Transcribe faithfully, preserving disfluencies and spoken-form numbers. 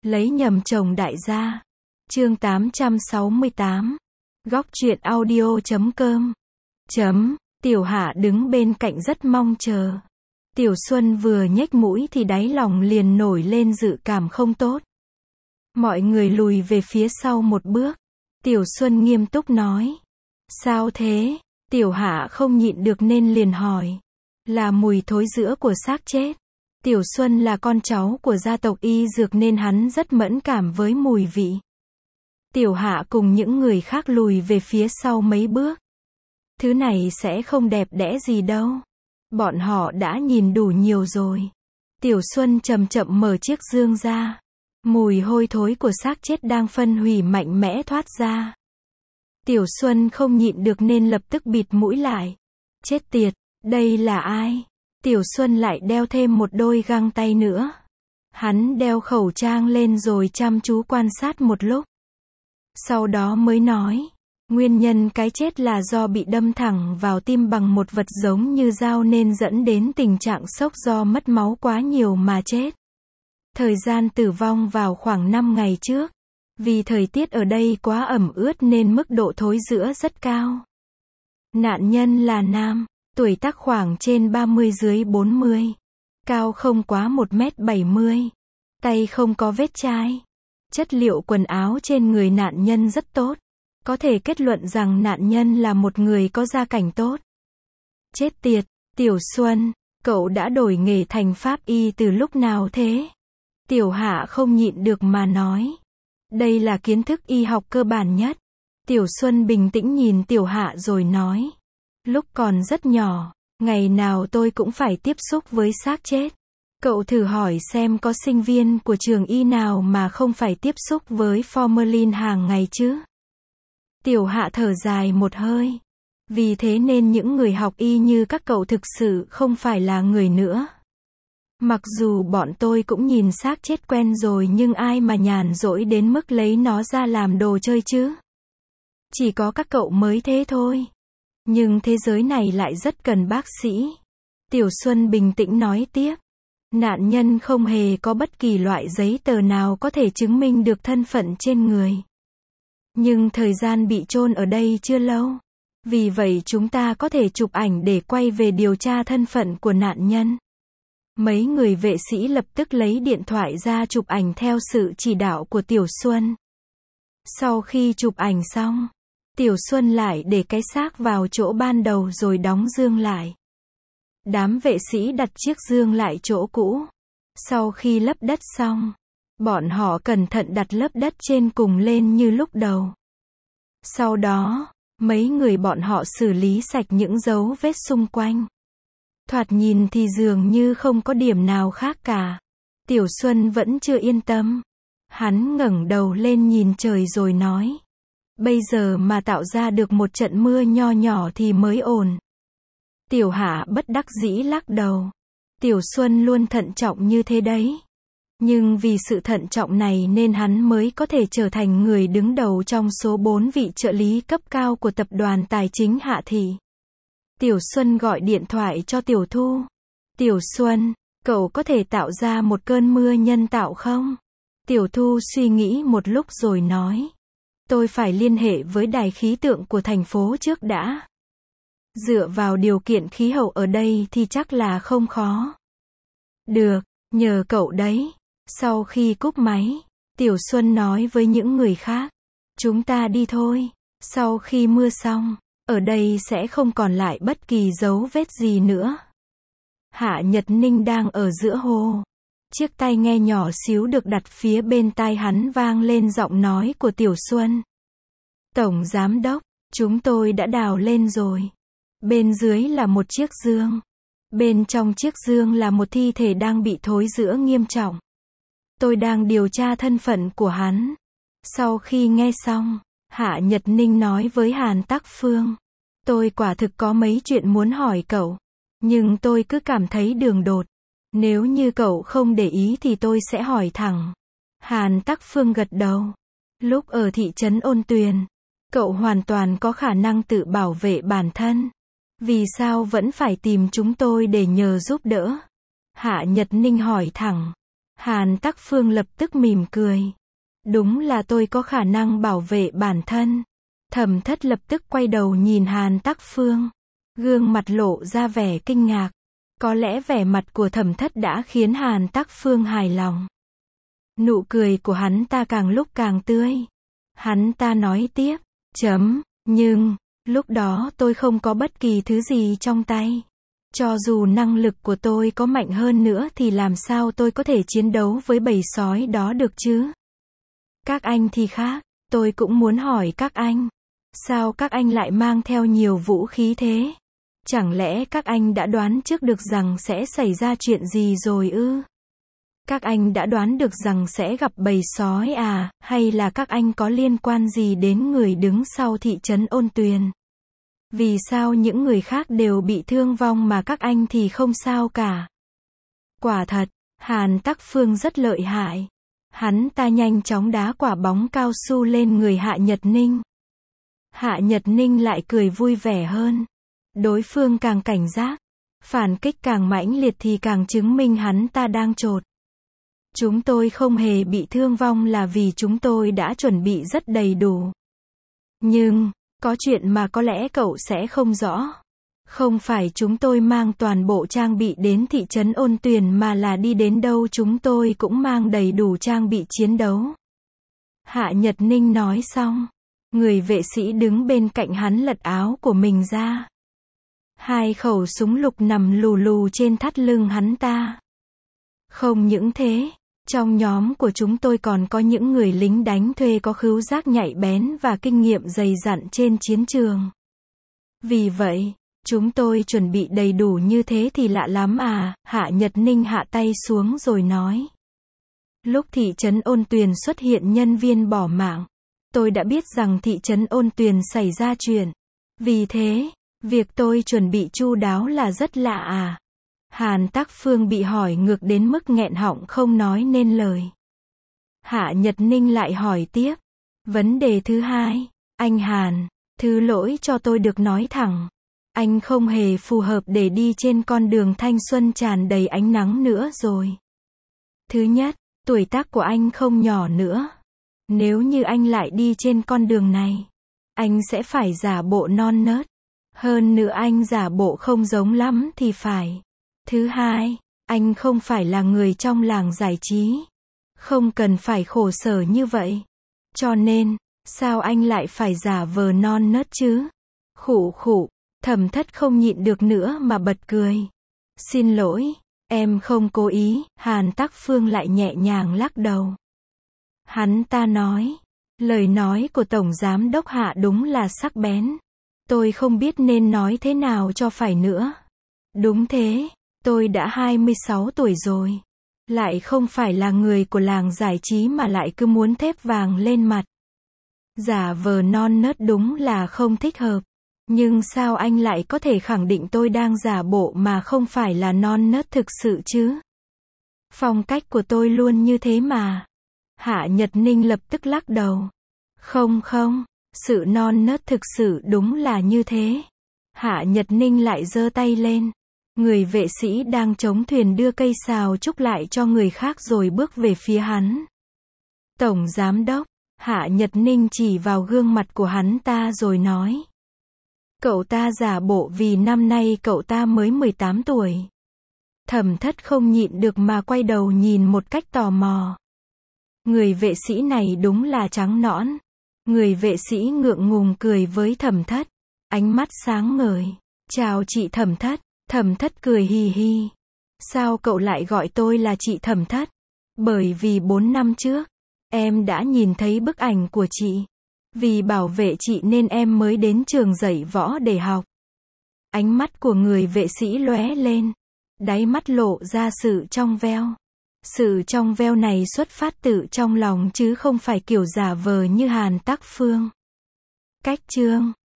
Lấy nhầm chồng đại gia. Chương tám trăm sáu mươi tám. Góc truyện audio chấm com. Chấm. Tiểu Hạ đứng bên cạnh rất mong chờ. Tiểu Xuân vừa nhếch mũi thì đáy lòng liền nổi lên dự cảm không tốt. Mọi người lùi về phía sau một bước. Tiểu Xuân nghiêm túc nói. Sao thế? Tiểu Hạ không nhịn được nên liền hỏi. Là mùi thối rữa của xác chết. Tiểu Xuân là con cháu của gia tộc y dược nên hắn rất mẫn cảm với mùi vị. Tiểu Hạ cùng những người khác lùi về phía sau mấy bước. Thứ này sẽ không đẹp đẽ gì đâu. Bọn họ đã nhìn đủ nhiều rồi. Tiểu Xuân chậm chậm mở chiếc dương ra. Mùi hôi thối của xác chết đang phân hủy mạnh mẽ thoát ra. Tiểu Xuân không nhịn được nên lập tức bịt mũi lại. Chết tiệt, đây là ai? Tiểu Xuân lại đeo thêm một đôi găng tay nữa. Hắn đeo khẩu trang lên rồi chăm chú quan sát một lúc. Sau đó mới nói, nguyên nhân cái chết là do bị đâm thẳng vào tim bằng một vật giống như dao nên dẫn đến tình trạng sốc do mất máu quá nhiều mà chết. Thời gian tử vong vào khoảng năm ngày trước. Vì thời tiết ở đây quá ẩm ướt nên mức độ thối rữa rất cao. Nạn nhân là nam, tuổi tác khoảng trên ba mươi dưới bốn mươi. Cao không quá một mét bảy mươi. Tay không có vết chai. Chất liệu quần áo trên người nạn nhân rất tốt. Có thể kết luận rằng nạn nhân là một người có gia cảnh tốt. Chết tiệt, Tiểu Xuân, cậu đã đổi nghề thành pháp y từ lúc nào thế? Tiểu Hạ không nhịn được mà nói. Đây là kiến thức y học cơ bản nhất. Tiểu Xuân bình tĩnh nhìn Tiểu Hạ rồi nói. Lúc còn rất nhỏ, ngày nào tôi cũng phải tiếp xúc với xác chết. Cậu thử hỏi xem có sinh viên của trường y nào mà không phải tiếp xúc với formalin hàng ngày chứ? Tiểu Hạ thở dài một hơi. Vì thế nên những người học y như các cậu thực sự không phải là người nữa. Mặc dù bọn tôi cũng nhìn xác chết quen rồi nhưng ai mà nhàn rỗi đến mức lấy nó ra làm đồ chơi chứ? Chỉ có các cậu mới thế thôi. Nhưng thế giới này lại rất cần bác sĩ. Tiểu Xuân bình tĩnh nói tiếp. Nạn nhân không hề có bất kỳ loại giấy tờ nào có thể chứng minh được thân phận trên người. Nhưng thời gian bị chôn ở đây chưa lâu. Vì vậy chúng ta có thể chụp ảnh để quay về điều tra thân phận của nạn nhân. Mấy người vệ sĩ lập tức lấy điện thoại ra chụp ảnh theo sự chỉ đạo của Tiểu Xuân. Sau khi chụp ảnh xong, Tiểu Xuân lại để cái xác vào chỗ ban đầu rồi đóng dương lại. Đám vệ sĩ đặt chiếc dương lại chỗ cũ. Sau khi lấp đất xong, bọn họ cẩn thận đặt lớp đất trên cùng lên như lúc đầu. Sau đó, mấy người bọn họ xử lý sạch những dấu vết xung quanh. Thoạt nhìn thì dường như không có điểm nào khác cả. Tiểu Xuân vẫn chưa yên tâm. Hắn ngẩng đầu lên nhìn trời rồi nói. Bây giờ mà tạo ra được một trận mưa nho nhỏ thì mới ổn. Tiểu Hạ bất đắc dĩ lắc đầu. Tiểu Xuân luôn thận trọng như thế đấy. Nhưng vì sự thận trọng này nên hắn mới có thể trở thành người đứng đầu trong số bốn vị trợ lý cấp cao của tập đoàn tài chính Hạ Thị. Tiểu Xuân gọi điện thoại cho Tiểu Thu. Tiểu Xuân, cậu có thể tạo ra một cơn mưa nhân tạo không? Tiểu Thu suy nghĩ một lúc rồi nói. Tôi phải liên hệ với đài khí tượng của thành phố trước đã. Dựa vào điều kiện khí hậu ở đây thì chắc là không khó. Được, nhờ cậu đấy. Sau khi cúp máy, Tiểu Xuân nói với những người khác. Chúng ta đi thôi. Sau khi mưa xong, ở đây sẽ không còn lại bất kỳ dấu vết gì nữa. Hạ Nhật Ninh đang ở giữa hồ. Chiếc tai nghe nhỏ xíu được đặt phía bên tai hắn vang lên giọng nói của Tiểu Xuân. Tổng Giám đốc, chúng tôi đã đào lên rồi. Bên dưới là một chiếc dương. Bên trong chiếc dương là một thi thể đang bị thối rữa nghiêm trọng. Tôi đang điều tra thân phận của hắn. Sau khi nghe xong, Hạ Nhật Ninh nói với Hàn Tắc Phương. Tôi quả thực có mấy chuyện muốn hỏi cậu. Nhưng tôi cứ cảm thấy đường đột. Nếu như cậu không để ý thì tôi sẽ hỏi thẳng. Hàn Tắc Phương gật đầu. Lúc ở thị trấn Ôn Tuyền, cậu hoàn toàn có khả năng tự bảo vệ bản thân. Vì sao vẫn phải tìm chúng tôi để nhờ giúp đỡ? Hạ Nhật Ninh hỏi thẳng. Hàn Tắc Phương lập tức mỉm cười. Đúng là tôi có khả năng bảo vệ bản thân. Thẩm Thất lập tức quay đầu nhìn Hàn Tắc Phương. Gương mặt lộ ra vẻ kinh ngạc. Có lẽ vẻ mặt của Thẩm Thất đã khiến Hàn Tắc Phương hài lòng. Nụ cười của hắn ta càng lúc càng tươi. Hắn ta nói tiếp, chấm, nhưng, lúc đó tôi không có bất kỳ thứ gì trong tay. Cho dù năng lực của tôi có mạnh hơn nữa thì làm sao tôi có thể chiến đấu với bầy sói đó được chứ? Các anh thì khác, tôi cũng muốn hỏi các anh. Sao các anh lại mang theo nhiều vũ khí thế? Chẳng lẽ các anh đã đoán trước được rằng sẽ xảy ra chuyện gì rồi ư? Các anh đã đoán được rằng sẽ gặp bầy sói à, hay là các anh có liên quan gì đến người đứng sau thị trấn Ôn Tuyền? Vì sao những người khác đều bị thương vong mà các anh thì không sao cả? Quả thật, Hàn Tắc Phương rất lợi hại. Hắn ta nhanh chóng đá quả bóng cao su lên người Hạ Nhật Ninh. Hạ Nhật Ninh lại cười vui vẻ hơn. Đối phương càng cảnh giác, phản kích càng mãnh liệt thì càng chứng minh hắn ta đang trột. Chúng tôi không hề bị thương vong là vì chúng tôi đã chuẩn bị rất đầy đủ. Nhưng, có chuyện mà có lẽ cậu sẽ không rõ. Không phải chúng tôi mang toàn bộ trang bị đến thị trấn Ôn Tuyền mà là đi đến đâu chúng tôi cũng mang đầy đủ trang bị chiến đấu. Hạ Nhật Ninh nói xong. Người vệ sĩ đứng bên cạnh hắn lật áo của mình ra. Hai khẩu súng lục nằm lù lù trên thắt lưng hắn ta. Không những thế, trong nhóm của chúng tôi còn có những người lính đánh thuê có khứu giác nhạy bén và kinh nghiệm dày dặn trên chiến trường. Vì vậy, chúng tôi chuẩn bị đầy đủ như thế thì lạ lắm à, Hạ Nhật Ninh hạ tay xuống rồi nói. Lúc thị trấn Ôn Tuyền xuất hiện nhân viên bỏ mạng, tôi đã biết rằng thị trấn Ôn Tuyền xảy ra chuyện. Vì thế, việc tôi chuẩn bị chu đáo là rất lạ à. Hàn Tắc Phương bị hỏi ngược đến mức nghẹn họng không nói nên lời. Hạ Nhật Ninh lại hỏi tiếp. Vấn đề thứ hai, anh Hàn, thứ lỗi cho tôi được nói thẳng. Anh không hề phù hợp để đi trên con đường thanh xuân tràn đầy ánh nắng nữa rồi. Thứ nhất, tuổi tác của anh không nhỏ nữa. Nếu như anh lại đi trên con đường này, anh sẽ phải giả bộ non nớt. Hơn nữa anh giả bộ không giống lắm thì phải. Thứ hai, anh không phải là người trong làng giải trí. Không cần phải khổ sở như vậy. Cho nên, sao anh lại phải giả vờ non nớt chứ? Khụ khụ, Thẩm Thất không nhịn được nữa mà bật cười. Xin lỗi, em không cố ý, Hàn Tắc Phương lại nhẹ nhàng lắc đầu. Hắn ta nói, lời nói của Tổng Giám Đốc Hạ đúng là sắc bén. Tôi không biết nên nói thế nào cho phải nữa. Đúng thế, tôi đã hai mươi sáu tuổi rồi. Lại không phải là người của làng giải trí mà lại cứ muốn thép vàng lên mặt. Giả vờ non nớt đúng là không thích hợp. Nhưng sao anh lại có thể khẳng định tôi đang giả bộ mà không phải là non nớt thực sự chứ? Phong cách của tôi luôn như thế mà. Hạ Nhật Ninh lập tức lắc đầu. Không không, sự non nớt thực sự đúng là như thế. Hạ Nhật Ninh lại giơ tay lên. Người vệ sĩ đang chống thuyền đưa cây sào trúc lại cho người khác rồi bước về phía hắn. Tổng Giám Đốc, Hạ Nhật Ninh chỉ vào gương mặt của hắn ta rồi nói. Cậu ta giả bộ vì năm nay cậu ta mới mười tám tuổi. Thẩm Thất không nhịn được mà quay đầu nhìn một cách tò mò. Người vệ sĩ này đúng là trắng nõn. Người vệ sĩ ngượng ngùng cười với Thẩm Thất. Ánh mắt sáng ngời. Chào chị Thẩm Thất. Thẩm Thất cười hì hì. Sao cậu lại gọi tôi là chị Thẩm Thất? Bởi vì bốn năm trước, em đã nhìn thấy bức ảnh của chị. Vì bảo vệ chị nên em mới đến trường dạy võ để học. Ánh mắt của người vệ sĩ lóe lên. Đáy mắt lộ ra sự trong veo. Sự trong veo này xuất phát từ trong lòng chứ không phải kiểu giả vờ như Hàn Tắc Phương. Cách chương